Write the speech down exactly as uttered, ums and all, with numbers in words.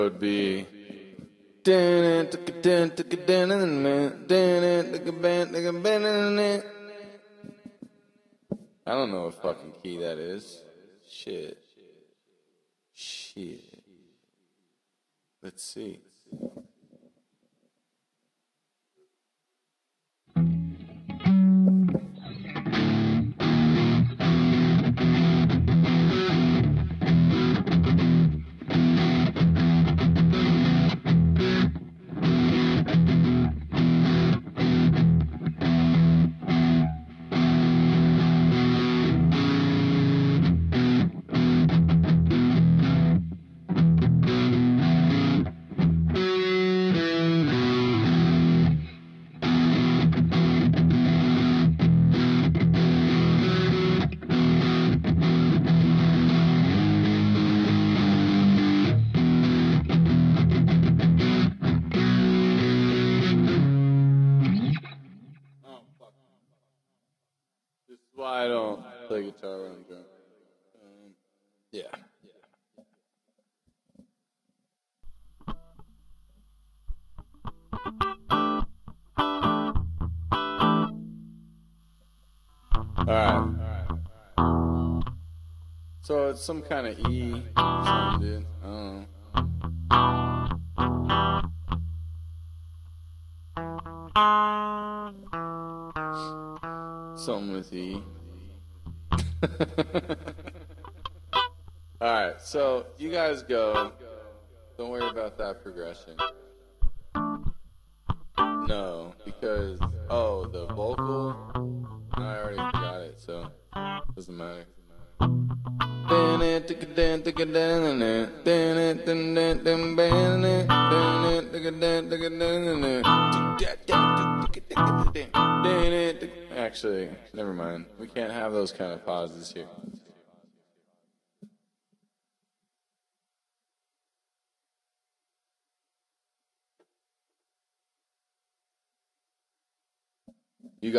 would be. I don't know what fucking key that is. Shit. Shit. Let's see. Why I don't play guitar when I'm drunk. Um, yeah. Alright. So it's some kind of E or something, dude. I don't know. Something with E. Alright, so you guys go. Don't worry about that progression. No, because, oh, the vocal, I already forgot it, so it doesn't matter. Actually, never mind. We can't have those kind of pauses here.